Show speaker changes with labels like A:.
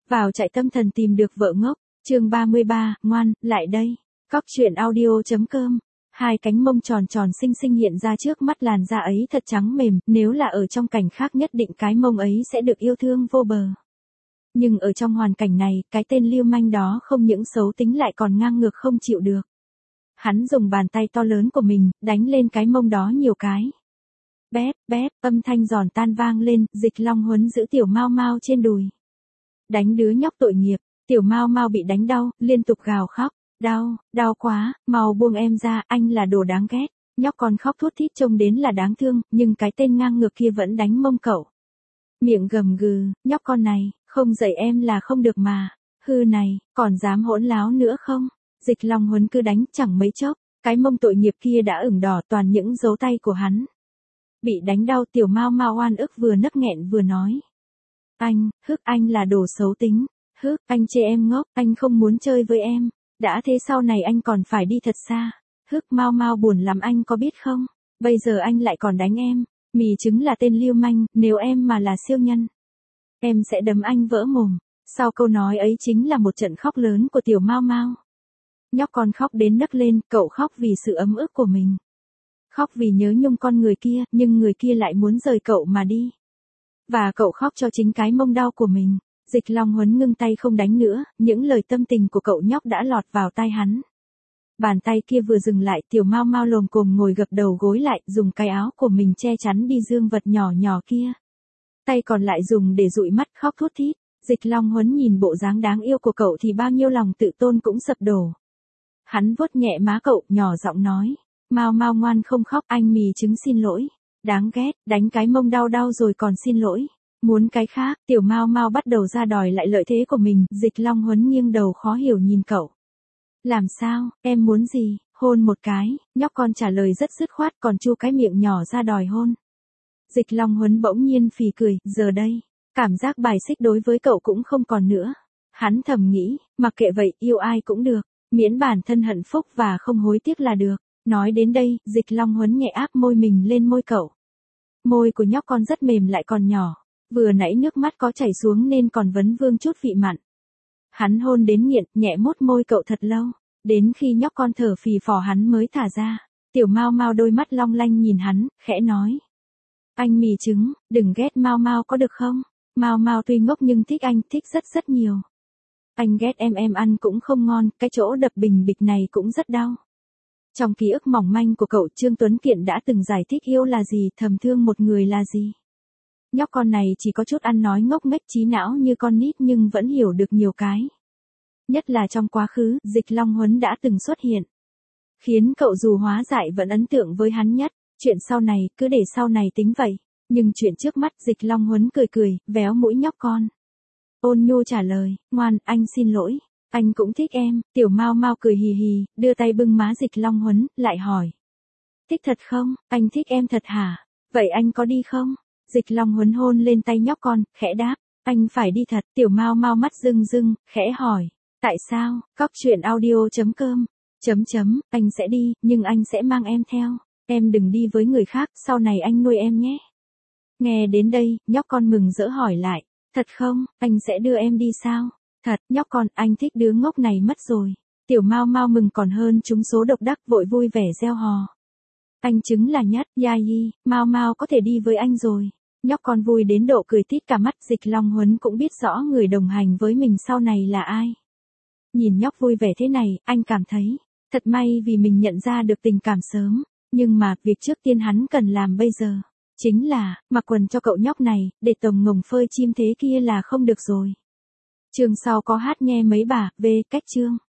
A: Vào trại tâm thần tìm được vợ ngốc, chương 33, ngoan, lại đây. Cóc truyện audio.com. Hai cánh mông tròn tròn xinh xinh hiện ra trước mắt, làn da ấy thật trắng mềm, nếu là ở trong cảnh khác nhất định cái mông ấy sẽ được yêu thương vô bờ. Nhưng ở trong hoàn cảnh này, cái tên lưu manh đó không những xấu tính lại còn ngang ngược không chịu được. Hắn dùng bàn tay to lớn của mình, đánh lên cái mông đó nhiều cái. Bép, bép, âm thanh giòn tan vang lên, Dịch Long Huấn giữ Tiểu Mao Mao trên đùi. Đánh đứa nhóc tội nghiệp, Tiểu Mao Mao bị đánh đau, liên tục gào khóc. Đau, đau quá, mau buông em ra, anh là đồ đáng ghét. Nhóc con khóc thút thít trông đến là đáng thương, nhưng cái tên ngang ngược kia vẫn đánh mông cậu. Miệng gầm gừ, nhóc con này, không dạy em là không được mà. Hư này, còn dám hỗn láo nữa không? Dịch Long Huấn cứ đánh chẳng mấy chốc, cái mông tội nghiệp kia đã ửng đỏ, toàn những dấu tay của hắn. Bị đánh đau, Tiểu Mao Mao oan ức vừa nấc nghẹn vừa nói. Anh là đồ xấu tính. Anh chê em ngốc, anh không muốn chơi với em. Đã thế sau này anh còn phải đi thật xa. Mao Mao buồn lắm anh có biết không? Bây giờ anh lại còn đánh em. Mì trứng là tên lưu manh, nếu em mà là siêu nhân, em sẽ đấm anh vỡ mồm. Sau câu nói ấy chính là một trận khóc lớn của Tiểu Mao Mao. Nhóc con khóc đến nấc lên, cậu khóc vì sự ấm ức của mình. Khóc vì nhớ nhung con người kia, nhưng người kia lại muốn rời cậu mà đi. Và cậu khóc cho chính cái mông đau của mình. Dịch Long Huấn ngưng tay không đánh nữa, những lời tâm tình của cậu nhóc đã lọt vào tai hắn. Bàn tay kia vừa dừng lại, Tiểu Mao Mao lồm cồm ngồi gập đầu gối lại, dùng cái áo của mình che chắn đi dương vật nhỏ nhỏ kia. Tay còn lại dùng để dụi mắt khóc thút thít. Dịch Long Huấn nhìn bộ dáng đáng yêu của cậu thì bao nhiêu lòng tự tôn cũng sập đổ. Hắn vuốt nhẹ má cậu, nhỏ giọng nói. Mao Mao ngoan không khóc, anh mì trứng xin lỗi. Đáng ghét, đánh cái mông đau đau rồi còn xin lỗi. Muốn cái khác, Tiểu Mao Mao bắt đầu ra đòi lại lợi thế của mình. Dịch Long Huấn nghiêng đầu khó hiểu nhìn cậu. Làm sao, em muốn gì? Hôn một cái. Nhóc con trả lời rất dứt khoát, còn chu cái miệng nhỏ ra đòi hôn. Dịch Long Huấn bỗng nhiên phì cười, giờ đây, cảm giác bài xích đối với cậu cũng không còn nữa. Hắn thầm nghĩ, mặc kệ vậy, yêu ai cũng được, miễn bản thân hạnh phúc và không hối tiếc là được. Nói đến đây, Dịch Long Huấn nhẹ áp môi mình lên môi cậu. Môi của nhóc con rất mềm lại còn nhỏ, vừa nãy nước mắt có chảy xuống nên còn vấn vương chút vị mặn. Hắn hôn đến nghiện, nhẹ mốt môi cậu thật lâu, đến khi nhóc con thở phì phò hắn mới thả ra. Tiểu Mao Mao đôi mắt long lanh nhìn hắn, khẽ nói. Anh mì trứng, đừng ghét Mao Mao có được không? Mao Mao tuy ngốc nhưng thích anh, thích rất rất nhiều. Anh ghét em ăn cũng không ngon, cái chỗ đập bình bịch này cũng rất đau. Trong ký ức mỏng manh của cậu, Trương Tuấn Kiệt đã từng giải thích yêu là gì, thầm thương một người là gì. Nhóc con này chỉ có chút ăn nói ngốc nghếch, trí não như con nít nhưng vẫn hiểu được nhiều cái. Nhất là trong quá khứ, Dịch Long Huấn đã từng xuất hiện. Khiến cậu dù hóa dại vẫn ấn tượng với hắn nhất. Chuyện sau này, cứ để sau này tính vậy. Nhưng chuyện trước mắt, Dịch Long Huấn cười cười, véo mũi nhóc con. Ôn nhu trả lời, ngoan, anh xin lỗi. Anh cũng thích em. Tiểu Mao Mao cười hì hì, đưa tay bưng má Dịch Long Huấn, lại hỏi. Thích thật không? Anh thích em thật hả? Vậy anh có đi không? Dịch Long Huấn hôn lên tay nhóc con, khẽ đáp. Anh phải đi thật. Tiểu Mao Mao mắt rưng rưng, khẽ hỏi. Tại sao? Cóc truyện audio.com. Anh sẽ đi, nhưng anh sẽ mang em theo. Em đừng đi với người khác, sau này anh nuôi em nhé. Nghe đến đây, nhóc con mừng rỡ hỏi lại. Thật không? Anh sẽ đưa em đi sao? Thật, nhóc con, anh thích đứa ngốc này mất rồi. Tiểu Mao Mao mừng còn hơn trúng số độc đắc, vội vui vẻ reo hò. Anh trứng là nhất, Yai, Mao Mao có thể đi với anh rồi. Nhóc con vui đến độ cười tít cả mắt. Dịch Long Huấn cũng biết rõ người đồng hành với mình sau này là ai. Nhìn nhóc vui vẻ thế này, anh cảm thấy thật may vì mình nhận ra được tình cảm sớm. Nhưng mà, việc trước tiên hắn cần làm bây giờ, chính là, mặc quần cho cậu nhóc này, để tổng ngồng phơi chim thế kia là không được rồi. Chương sau có hát nghe mấy bà, về cách chương.